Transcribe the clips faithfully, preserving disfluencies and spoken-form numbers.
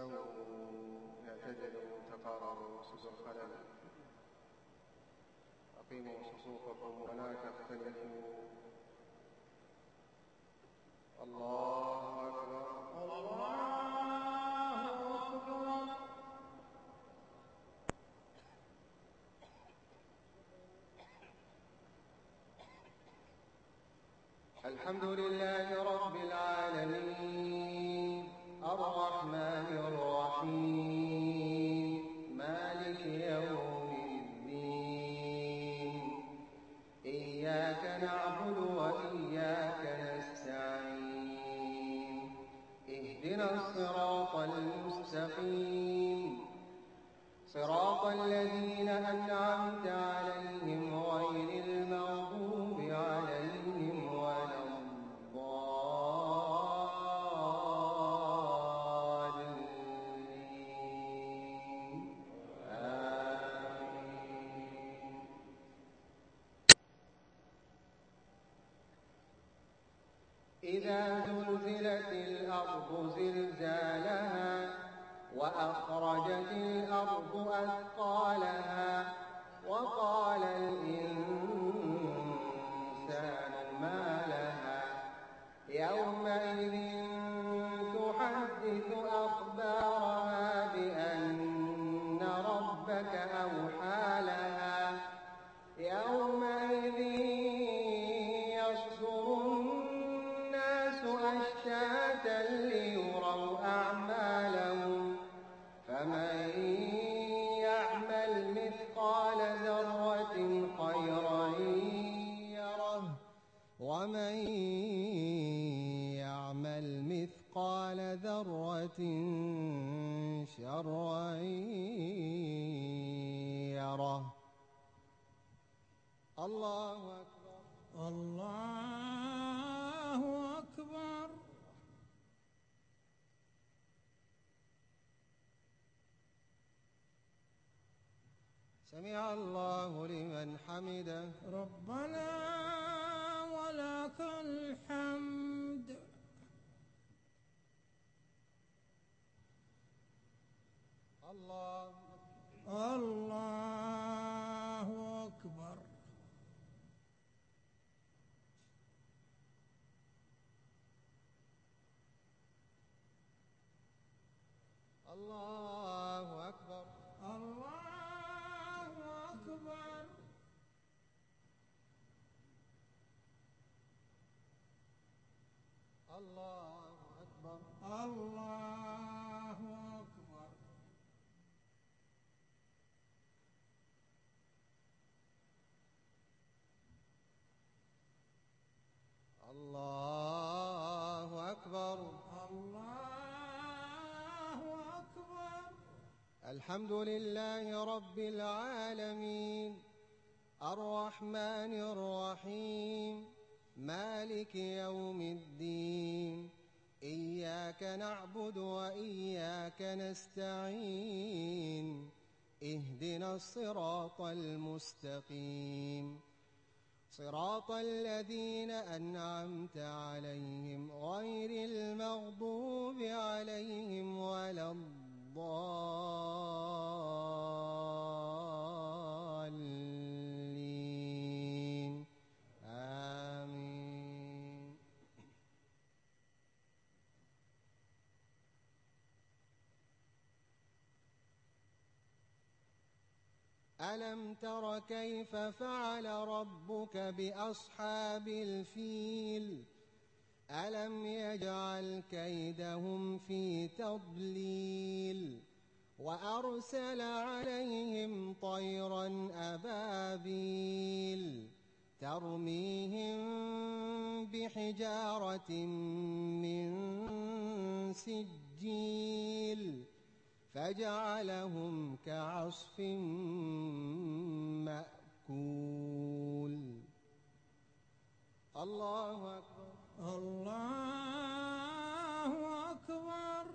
استووا اعتدلوا تقاربوا سدوا الخلل أقيموا صفوفكم ولا تختلفوا. الله أكبر الله أكبر. الحمد لله رب العالمين الرحمن الرحيم مالك يوم الدين إياك نعبد وإياك نستعين اهدنا الصراط المستقيم صراط الذين أنعمت عليهم غير المغضوب عليهم ولا الضالين آمين. إذا زلزلت الأرض زلزالها وأخرجت الأرض أثقالها وقال الإنسان ما لها يومئذ تحدث أخبارها بأن ربك أوحى لها يومئذ يصدر الناس أشتاتا ليروا أعمالهم فمن يعمل مثقال ذرة خيرا يره ومن يعمل مثقال ذرة شرا يره. الله أكبر الله أكبر. سمع الله لمن حمده. ربنا ولك الحمد. الله الله أكبر. الله أكبر الله أكبر. الله أكبر الله أكبر. الله أكبر الله أكبر. الحمد لله رب العالمين الرحمن الرحيم مالك يوم الدين إياك نعبد وإياك نستعين اهدنا الصراط المستقيم صراط الذين أنعمت عليهم غير المغضوب عليهم ولا الضالين آمين. ألم تر كيف فعل ربك بأصحاب الفيل ألم يجعل كيدهم في تضليل وأرسل عليهم طيرا أبابيل ترميهم بحجارة من سجيل فجعلهم كعصف مأكول. الله أكبر الله أكبر.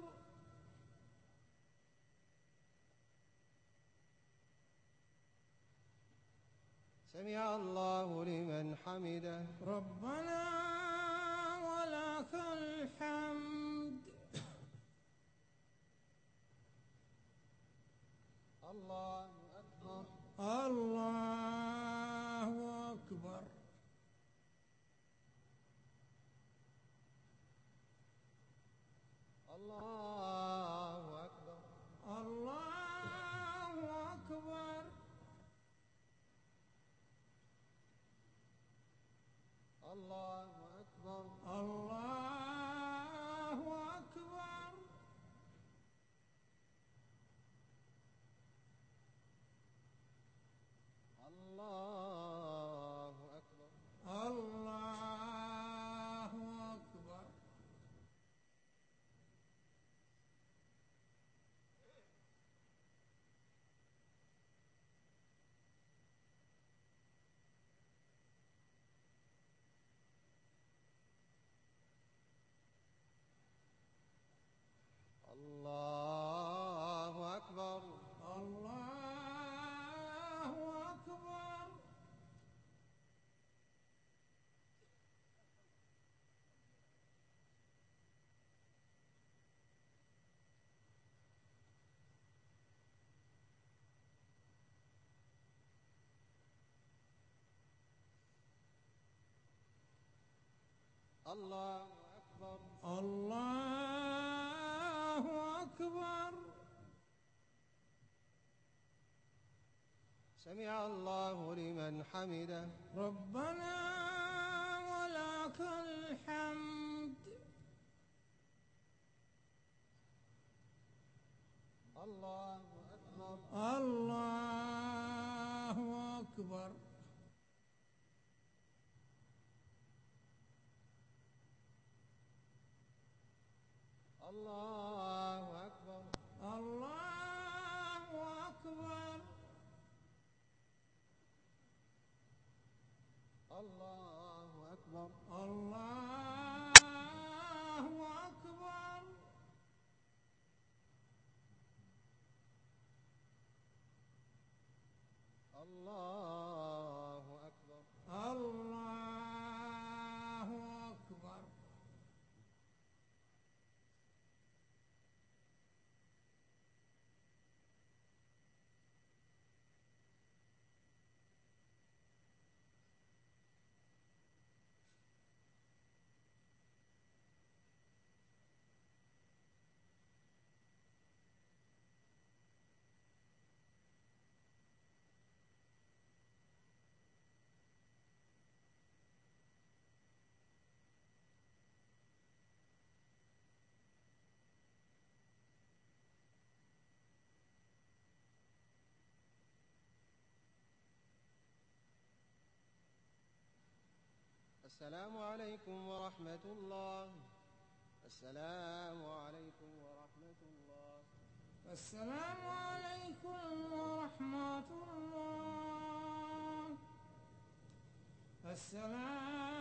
سمع الله لمن حمده. ربنا ولك الحمد. الله أكبر. الله أكبر. الله أكبر. الله أكبر. الله أكبر. الله أكبر. الله أكبر. الله أكبر. الله أكبر. الله أكبر. سمع الله لمن حمده. ربنا ولك الحمد. الله أكبر. الله أكبر. الله أكبر. الله أكبر. الله أكبر. الله أكبر. الله أكبر. الله أكبر. السلام عليكم ورحمة الله. السلام عليكم ورحمة الله. السلام عليكم ورحمة الله. السلام